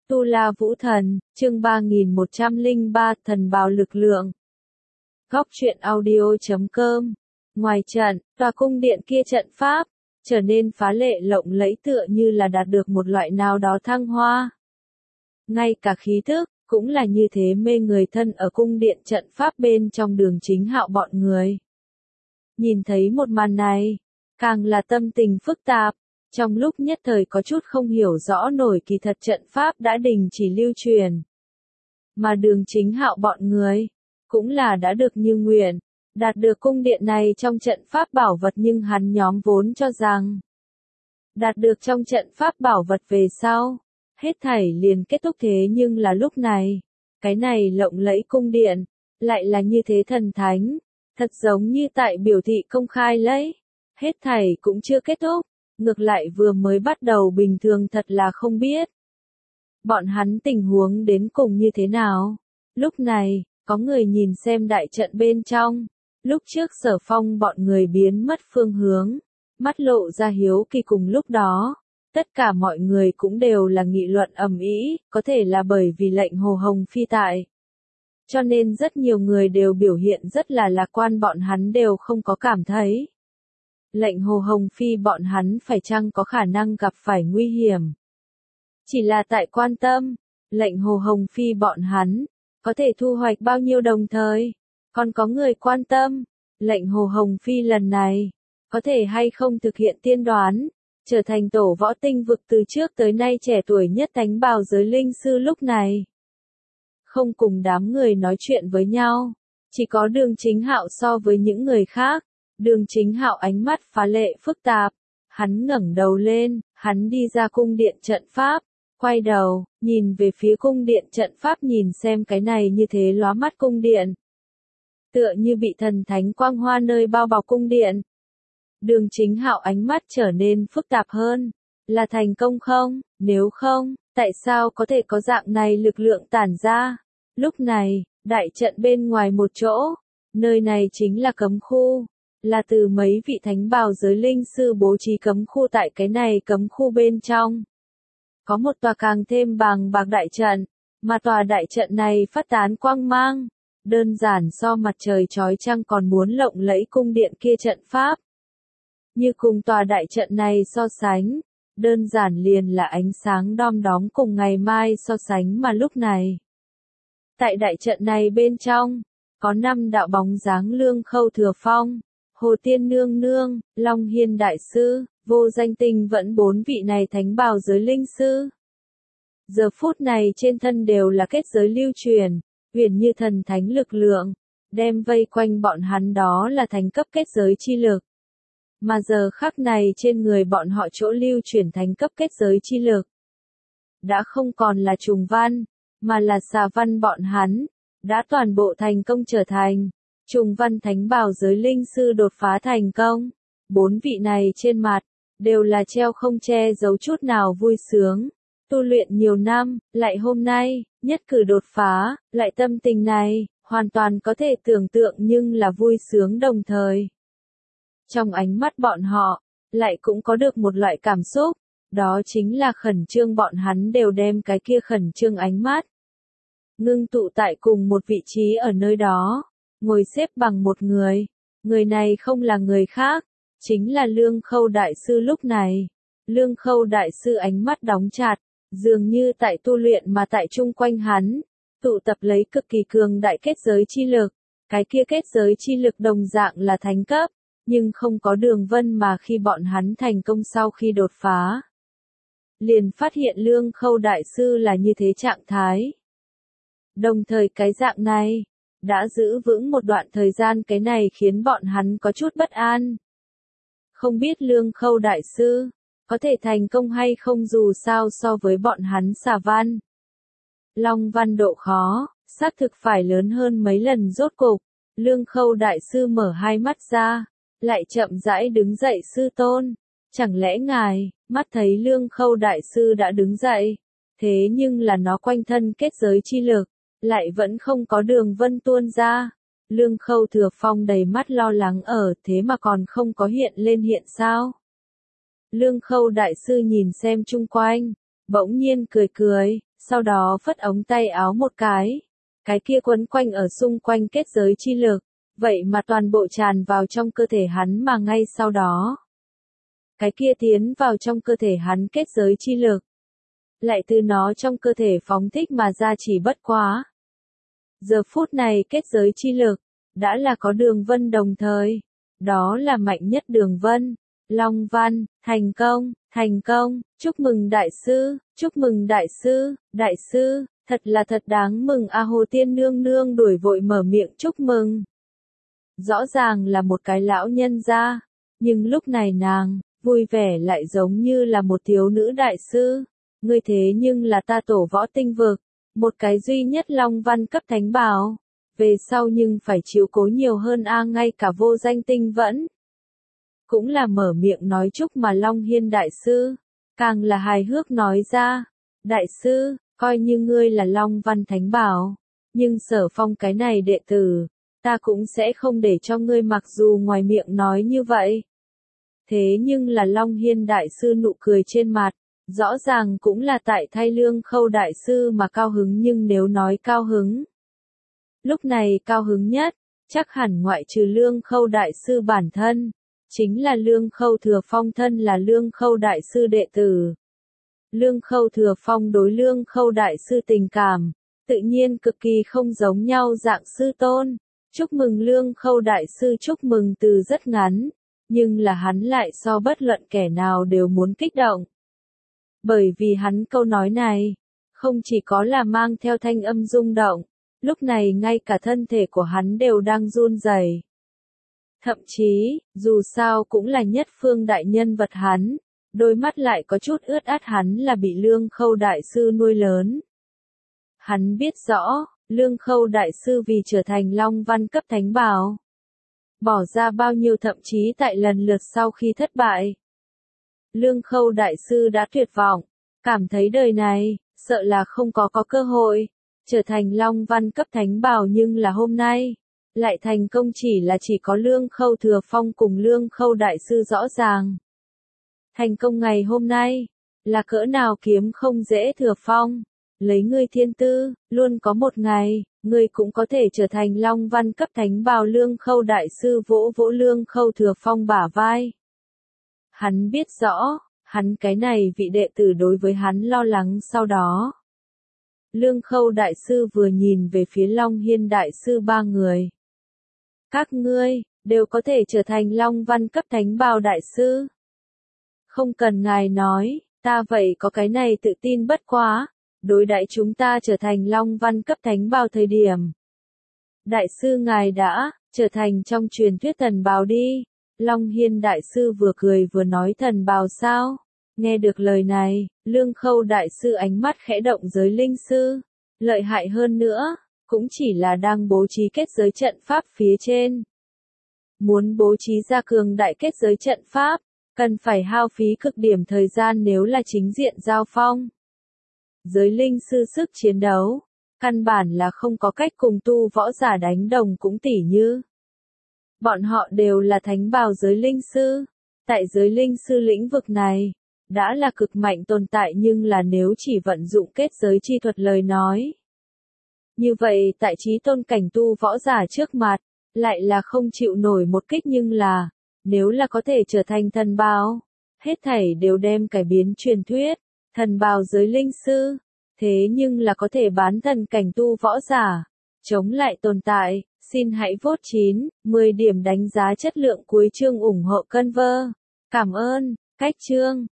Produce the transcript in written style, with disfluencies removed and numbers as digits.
Tu La Vũ Thần, chương 3103, Thần Bào Lực Lượng. Góc truyện audio.com. Ngoài trận, tòa cung điện kia trận pháp trở nên phá lệ lộng lẫy, tựa như là đạt được một loại nào đó thăng hoa. Ngay cả khí thức cũng là như thế mê người. Thân ở cung điện trận pháp bên trong Đường Chính Hạo bọn người nhìn thấy một màn này, càng là tâm tình phức tạp. Trong lúc nhất thời có chút không hiểu rõ nổi, kỳ thật trận pháp đã đình chỉ lưu truyền. Mà Đường Chính Hạo bọn người cũng là đã được như nguyện, đạt được cung điện này trong trận pháp bảo vật, nhưng hắn nhóm vốn cho rằng đạt được trong trận pháp bảo vật về sau, hết thảy liền kết thúc. Thế nhưng là lúc này, cái này lộng lẫy cung điện lại là như thế thần thánh, thật giống như tại biểu thị công khai lấy, hết thảy cũng chưa kết thúc. Ngược lại vừa mới bắt đầu, bình thường thật là không biết bọn hắn tình huống đến cùng như thế nào. Lúc này, có người nhìn xem đại trận bên trong, lúc trước Sở Phong bọn người biến mất phương hướng, mắt lộ ra hiếu kỳ. Cùng lúc đó, tất cả mọi người cũng đều là nghị luận ầm ĩ, có thể là bởi vì lệnh Hồ Hồng Phi tại, cho nên rất nhiều người đều biểu hiện rất là lạc quan. Bọn hắn đều không có cảm thấy lệnh Hồ Hồng Phi bọn hắn phải chăng có khả năng gặp phải nguy hiểm. Chỉ là tại quan tâm, lệnh Hồ Hồng Phi bọn hắn có thể thu hoạch bao nhiêu, đồng thời còn có người quan tâm, lệnh Hồ Hồng Phi lần này có thể hay không thực hiện tiên đoán, trở thành tổ võ tinh vực từ trước tới nay trẻ tuổi nhất thánh bào giới linh sư. Lúc này, không cùng đám người nói chuyện với nhau, chỉ có Đường Chính Hạo. So với những người khác, Đường Chính Hạo ánh mắt phá lệ phức tạp, hắn ngẩng đầu lên, hắn đi ra cung điện trận pháp, quay đầu, nhìn về phía cung điện trận pháp, nhìn xem cái này như thế lóa mắt cung điện. Tựa như bị thần thánh quang hoa nơi bao bọc cung điện. Đường Chính Hạo ánh mắt trở nên phức tạp hơn, là thành công không? Nếu không, tại sao có thể có dạng này lực lượng tản ra? Lúc này, đại trận bên ngoài một chỗ, nơi này chính là cấm khu. Là từ mấy vị thánh bào giới linh sư bố trí cấm khu. Tại cái này cấm khu bên trong, có một tòa càng thêm bàng bạc đại trận, mà tòa đại trận này phát tán quang mang, đơn giản so mặt trời chói chang còn muốn lộng lẫy. Cung điện kia trận pháp, như cùng tòa đại trận này so sánh, đơn giản liền là ánh sáng đom đóm cùng ngày mai so sánh. Mà lúc này, tại đại trận này bên trong, có 5 đạo bóng dáng: Lương Khâu Thừa Phong, Hồ Tiên Nương Nương, Long Hiên Đại Sư, Vô Danh Tinh Vẫn. 4 vị này thánh bào giới linh sư, giờ phút này trên thân đều là kết giới lưu truyền, huyền như thần thánh lực lượng, đem vây quanh bọn hắn, đó là thánh cấp kết giới chi lực. Mà giờ khắc này trên người bọn họ chỗ lưu truyền thánh cấp kết giới chi lực, đã không còn là trùng văn, mà là xà văn. Bọn hắn đã toàn bộ thành công trở thành trùng văn thánh bào giới linh sư, đột phá thành công. 4 vị này trên mặt đều là treo không che giấu chút nào vui sướng. Tu luyện nhiều năm, lại hôm nay nhất cử đột phá, lại tâm tình này hoàn toàn có thể tưởng tượng, nhưng là vui sướng đồng thời. Trong ánh mắt bọn họ lại cũng có được một loại cảm xúc, đó chính là khẩn trương. Bọn hắn đều đem cái kia khẩn trương ánh mắt ngưng tụ tại cùng một vị trí. Ở nơi đó, ngồi xếp bằng một người, người này không là người khác, chính là Lương Khâu Đại Sư. Lúc này, Lương Khâu Đại Sư ánh mắt đóng chặt, dường như tại tu luyện, mà tại chung quanh hắn tụ tập lấy cực kỳ cường đại kết giới chi lực. Cái kia kết giới chi lực đồng dạng là thánh cấp, nhưng không có đường vân. Mà khi bọn hắn thành công sau khi đột phá, liền phát hiện Lương Khâu Đại Sư là như thế trạng thái. Đồng thời cái dạng này đã giữ vững một đoạn thời gian, cái này khiến bọn hắn có chút bất an. Không biết Lương Khâu Đại Sư có thể thành công hay không, dù sao so với bọn hắn xà văn, long văn độ khó, xác thực phải lớn hơn mấy lần. Rốt cục, Lương Khâu Đại Sư mở hai mắt ra, lại chậm rãi đứng dậy. Sư tôn, chẳng lẽ ngài? Mắt thấy Lương Khâu Đại Sư đã đứng dậy, thế nhưng là nó quanh thân kết giới chi lực lại vẫn không có đường vân tuôn ra. Lương Khâu Thừa Phong đầy mắt lo lắng, thế mà còn không có hiện lên hiện sao? Lương Khâu Đại Sư nhìn xem chung quanh, bỗng nhiên cười cười, sau đó phất ống tay áo một cái kia quấn quanh ở xung quanh kết giới chi lực, vậy mà toàn bộ tràn vào trong cơ thể hắn mà ngay sau đó. Cái kia tiến vào trong cơ thể hắn kết giới chi lực, lại từ nó trong cơ thể phóng thích mà ra chỉ bất quá. Giờ phút này kết giới chi lực, đã là có đường vân đồng thời, đó là mạnh nhất đường vân, Long Văn, thành công, chúc mừng đại sư, đại sư, thật là thật đáng mừng a. Hồ Tiên Nương Nương đuổi vội mở miệng chúc mừng. Rõ ràng là một cái lão nhân gia, nhưng lúc này nàng, vui vẻ lại giống như là một thiếu nữ đại sư. Ngươi thế nhưng là ta tổ võ tinh vực, một cái duy nhất Long Văn cấp thánh bảo. Về sau nhưng phải chiếu cố nhiều hơn a. Ngay cả vô danh tinh vẫn cũng là mở miệng nói chúc mà Long Hiên đại sư, càng là hài hước nói ra, đại sư, coi như ngươi là Long Văn thánh bảo, nhưng Sở Phong cái này đệ tử, ta cũng sẽ không để cho ngươi, mặc dù ngoài miệng nói như vậy. Thế nhưng là Long Hiên đại sư nụ cười trên mặt, rõ ràng cũng là tại thay Lương Khâu đại sư mà cao hứng, nhưng nếu nói cao hứng, lúc này cao hứng nhất, chắc hẳn ngoại trừ Lương Khâu đại sư bản thân, chính là Lương Khâu Thừa Phong, thân là Lương Khâu đại sư đệ tử. Lương Khâu Thừa Phong đối Lương Khâu đại sư tình cảm, tự nhiên cực kỳ không giống nhau dạng sư tôn. Chúc mừng Lương Khâu đại sư, chúc mừng từ rất ngắn, nhưng là hắn lại so bất luận kẻ nào đều muốn kích động. Bởi vì hắn câu nói này, không chỉ có là mang theo thanh âm rung động, lúc này ngay cả thân thể của hắn đều đang run rẩy. Thậm chí, dù sao cũng là nhất phương đại nhân vật hắn, đôi mắt lại có chút ướt át, hắn là bị Lương Khâu đại sư nuôi lớn. Hắn biết rõ, Lương Khâu đại sư vì trở thành Long Văn cấp thánh bảo, bỏ ra bao nhiêu, thậm chí tại lần lượt sau khi thất bại. Lương Khâu đại sư đã tuyệt vọng, cảm thấy đời này, sợ là không có cơ hội, trở thành Long Văn cấp thánh bảo, nhưng là hôm nay, lại thành công, chỉ có Lương Khâu Thừa Phong cùng Lương Khâu đại sư rõ ràng. Thành công ngày hôm nay, là cỡ nào kiếm không dễ. Thừa Phong, lấy ngươi thiên tư, luôn có một ngày, ngươi cũng có thể trở thành Long Văn cấp thánh bảo. Lương Khâu đại sư vỗ vỗ Lương Khâu Thừa Phong bả vai. Hắn biết rõ, hắn cái này vị đệ tử đối với hắn lo lắng. Sau đó, Lương Khâu đại sư vừa nhìn về phía Long Hiên đại sư, ba người. Các ngươi, đều có thể trở thành Long Văn cấp thánh bảo đại sư. Không cần ngài nói, ta vậy có cái này tự tin, bất quá, đối đãi chúng ta trở thành Long Văn cấp thánh bảo thời điểm. Đại sư ngài đã, trở thành trong truyền thuyết thần bào đi. Long Hiên đại sư vừa cười vừa nói, thần bào sao? Nghe được lời này, Lương Khâu đại sư ánh mắt khẽ động, giới linh sư. Lợi hại hơn nữa, cũng chỉ là đang bố trí kết giới trận pháp phía trên. Muốn bố trí ra cường đại kết giới trận pháp, cần phải hao phí cực điểm thời gian nếu là chính diện giao phong. Giới linh sư sức chiến đấu, căn bản là không có cách cùng tu võ giả đánh đồng, cũng tỉ như. Bọn họ đều là thánh bào giới linh sư, tại giới linh sư lĩnh vực này, đã là cực mạnh tồn tại, nhưng là nếu chỉ vận dụng kết giới chi thuật lời nói. Như vậy tại chí tôn cảnh tu võ giả trước mặt, lại là không chịu nổi một kích, nhưng là, nếu là có thể trở thành thần bào, hết thảy đều đem cải biến truyền thuyết, thần bào giới linh sư, thế nhưng là có thể bán thần cảnh tu võ giả, chống lại tồn tại. Xin hãy vote 9/10 điểm đánh giá chất lượng cuối chương ủng hộ Conver. Cảm ơn, cách chương.